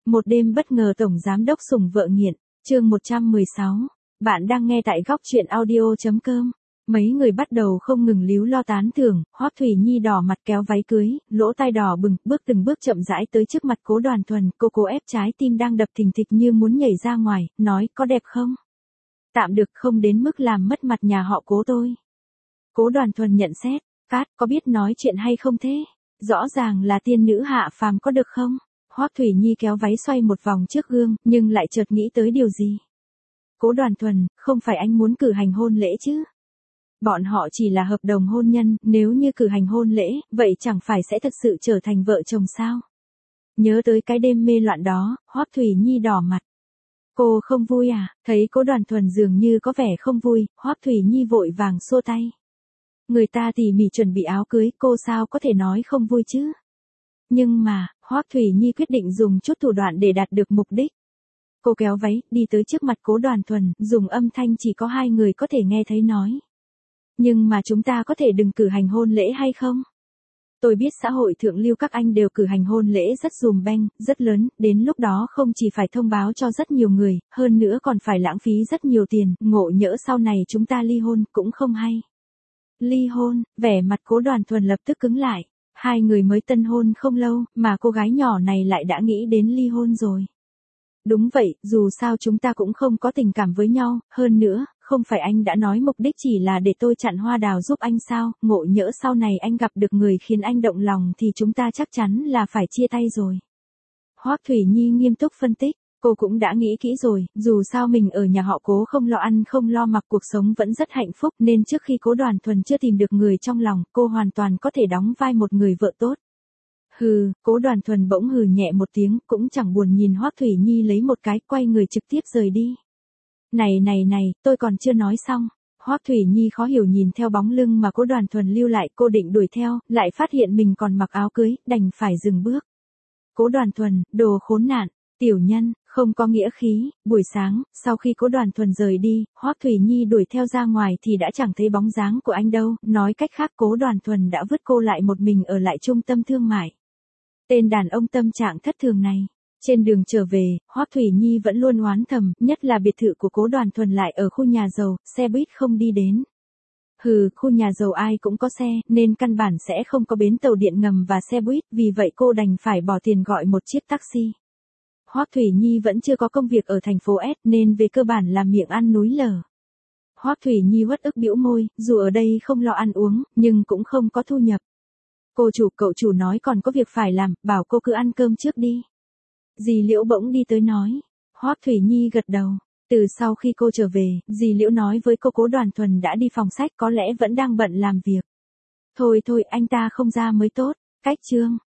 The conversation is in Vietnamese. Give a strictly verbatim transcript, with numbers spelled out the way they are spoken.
Một đêm bất ngờ tổng giám đốc sủng vợ nghiện, chương một trăm mười sáu. Bạn đang nghe tại góc truyện audio chấm com. Mấy người bắt đầu không ngừng líu lo tán thưởng, Hoắc Thủy Nhi đỏ mặt kéo váy cưới, lỗ tai đỏ bừng, bước từng bước chậm rãi tới trước mặt Cố Đoàn Thuần, cô cố ép trái tim đang đập thình thịch như muốn nhảy ra ngoài, nói có đẹp không? Tạm được, không đến mức làm mất mặt nhà họ Cố tôi. Cố Đoàn Thuần nhận xét, Cát có biết nói chuyện hay không thế? Rõ ràng là tiên nữ hạ phàm có được không? Hoắc Thủy Nhi kéo váy xoay một vòng trước gương, nhưng lại chợt nghĩ tới điều gì. Cố Đoàn Thuần, không phải anh muốn cử hành hôn lễ chứ? Bọn họ chỉ là hợp đồng hôn nhân, nếu như cử hành hôn lễ, vậy chẳng phải sẽ thực sự trở thành vợ chồng sao? Nhớ tới cái đêm mê loạn đó, Hoắc Thủy Nhi đỏ mặt. Cô không vui à? Thấy Cố Đoàn Thuần dường như có vẻ không vui, Hoắc Thủy Nhi vội vàng xua tay. Người ta tỉ mỉ chuẩn bị áo cưới, cô sao có thể nói không vui chứ? Nhưng mà, Hoắc Thủy Nhi quyết định dùng chút thủ đoạn để đạt được mục đích. Cô kéo váy, đi tới trước mặt Cố Đoàn Thuần, dùng âm thanh chỉ có hai người có thể nghe thấy nói. Nhưng mà chúng ta có thể đừng cử hành hôn lễ hay không? Tôi biết xã hội thượng lưu các anh đều cử hành hôn lễ rất dùm beng, rất lớn, đến lúc đó không chỉ phải thông báo cho rất nhiều người, hơn nữa còn phải lãng phí rất nhiều tiền, ngộ nhỡ sau này chúng ta ly hôn cũng không hay. Ly hôn, vẻ mặt Cố Đoàn Thuần lập tức cứng lại. Hai người mới tân hôn không lâu, mà cô gái nhỏ này lại đã nghĩ đến ly hôn rồi. Đúng vậy, dù sao chúng ta cũng không có tình cảm với nhau, hơn nữa, không phải anh đã nói mục đích chỉ là để tôi chặn hoa đào giúp anh sao, ngộ nhỡ sau này anh gặp được người khiến anh động lòng thì chúng ta chắc chắn là phải chia tay rồi. Hoắc Thủy Nhi nghiêm túc phân tích. Cô cũng đã nghĩ kỹ rồi, dù sao mình ở nhà họ Cố không lo ăn không lo mặc, cuộc sống vẫn rất hạnh phúc, nên trước khi Cố Đoàn Thuần chưa tìm được người trong lòng, cô hoàn toàn có thể đóng vai một người vợ tốt. Hừ, Cố Đoàn Thuần bỗng hừ nhẹ một tiếng, cũng chẳng buồn nhìn Hoắc Thủy Nhi lấy một cái, quay người trực tiếp rời đi. Này này này, tôi còn chưa nói xong. Hoắc Thủy Nhi khó hiểu nhìn theo bóng lưng mà Cố Đoàn Thuần lưu lại, cô định đuổi theo, lại phát hiện mình còn mặc áo cưới, đành phải dừng bước. Cố Đoàn Thuần, đồ khốn nạn. Tiểu nhân, không có nghĩa khí. Buổi sáng, sau khi Cố Đoàn Thuần rời đi, Hoắc Thủy Nhi đuổi theo ra ngoài thì đã chẳng thấy bóng dáng của anh đâu, nói cách khác Cố Đoàn Thuần đã vứt cô lại một mình ở lại trung tâm thương mại. Tên đàn ông tâm trạng thất thường này. Trên đường trở về, Hoắc Thủy Nhi vẫn luôn oán thầm, nhất là biệt thự của Cố Đoàn Thuần lại ở khu nhà giàu, xe buýt không đi đến. Hừ, khu nhà giàu ai cũng có xe, nên căn bản sẽ không có bến tàu điện ngầm và xe buýt, vì vậy cô đành phải bỏ tiền gọi một chiếc taxi. Hoắc Thủy Nhi vẫn chưa có công việc ở thành phố S nên về cơ bản là miệng ăn núi lở. Hoắc Thủy Nhi uất ức bĩu môi, dù ở đây không lo ăn uống, nhưng cũng không có thu nhập. Cô chủ cậu chủ nói còn có việc phải làm, bảo cô cứ ăn cơm trước đi. Dì Liễu bỗng đi tới nói. Hoắc Thủy Nhi gật đầu. Từ sau khi cô trở về, dì Liễu nói với cô Cố Đoàn Thuần đã đi phòng sách, có lẽ vẫn đang bận làm việc. Thôi thôi, anh ta không ra mới tốt. Cách chương.